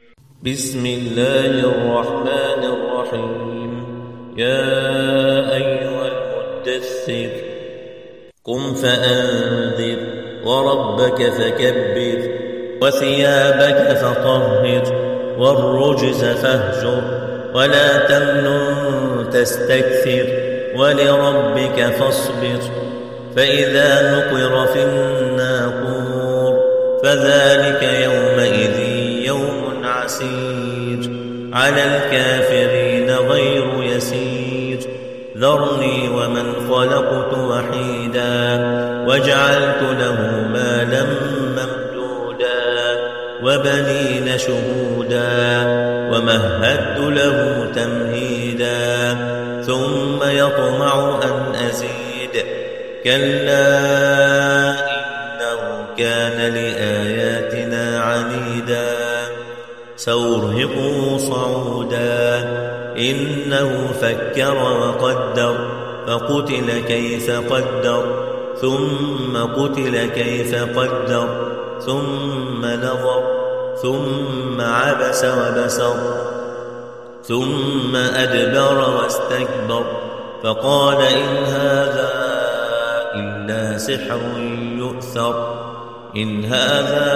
بسم الله الرحمن الرحيم. يا أيها المدثر قم فأنذر وربك فكبر وثيابك فطهر والرجز فاهجر ولا تمنن تستكثر ولربك فاصبر فإذا نقر في الناقور فذلك يومئذ يوم عسير على الكافرين غير يسير ذرني ومن خلقت وحيدا وجعلت له مالا ممدودا وبنين شهودا ومهدت له تمهيدا ثم يطمع أن أزيد كلا إنه كان لآياتنا عنيدا سأرهقه صعودا إنه فكر وقدر فقتل كيف قدر ثم قتل كيف قدر ثم نظر ثم عبس وبسر ثم أدبر واستكبر فقال إن هذا إلا سحر يؤثر إن هذا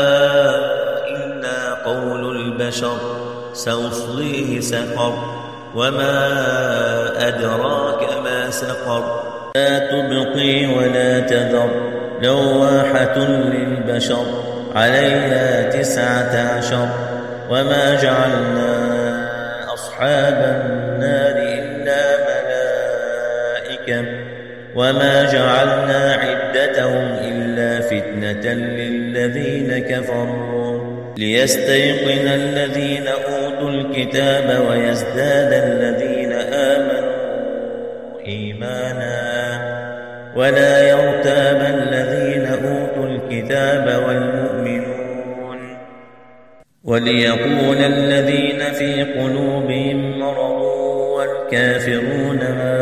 إلا قول البشر سأصليه سقر وما أدراك ما سقر لا تبقي ولا تذر لواحة للبشر عليها 19 وما جعلنا أصحاب النار إلا ملائكة وما جعلنا عدتهم إلا فتنة للذين كفروا ليستيقن الذين أوتوا الكتاب ويزداد الذين آمنوا إيمانا ولا يرتاب الذين أوتوا الكتاب والمؤمنون وليقول الذين في قلوبهم مرض والكافرون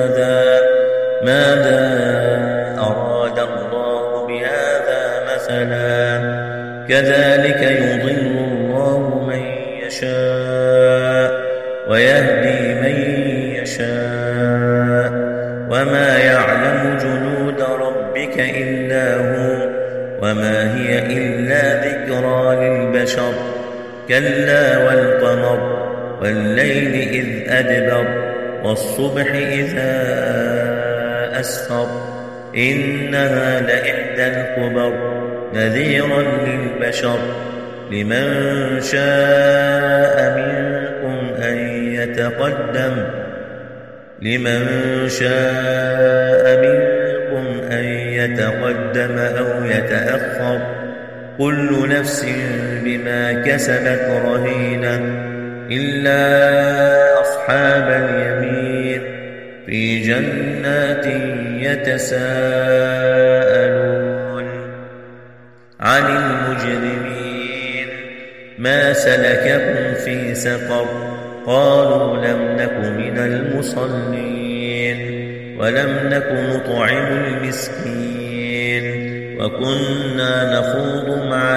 ماذا أراد الله بهذا مثلا كذلك يضل الله من يشاء ويهدي من يشاء وما يعلم جنود ربك إلا هو وما هي إلا ذكرى للبشر كلا والقمر والليل إذ أدبر والصبح إذا أسفر إنها لإحدى الكبر نذيرا للبشر لمن شاء منكم أن يتقدم أو يتأخر كل نفس بما كسبت رهينة إلا أصحاب اليمين في جنات يتساءلون عن المجرمين ما سلككم في سقر قالوا لم نك من المصلين ولم نك نطعم المسكين وكنا نخوض مع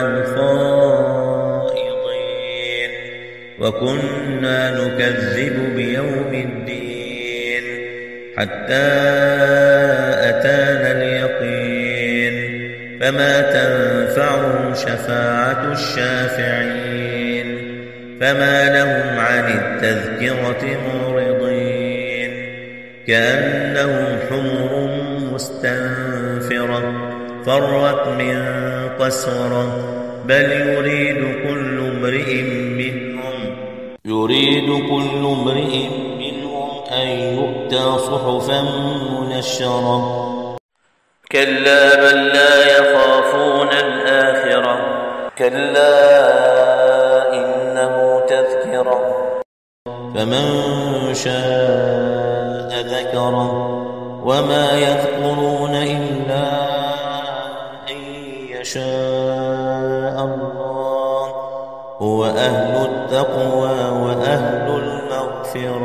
الخائضين وكنا نكذب بيوم الدين حتى أتانا اليقين فما تنفعهم شفاعة الشافعين فما لهم عن التذكرة معرضين كأنهم حمر مستنفرة فرت من قسورة بل يريد كل امرئ منهم أن يؤتى صحفا منشرة كلا بل لا يخافون الآخرة كلا إنه تذكرة فمن شاء ذكره وما يذكرون إلا أن يشاء الله هو أهل التقوى وأهل المغفرة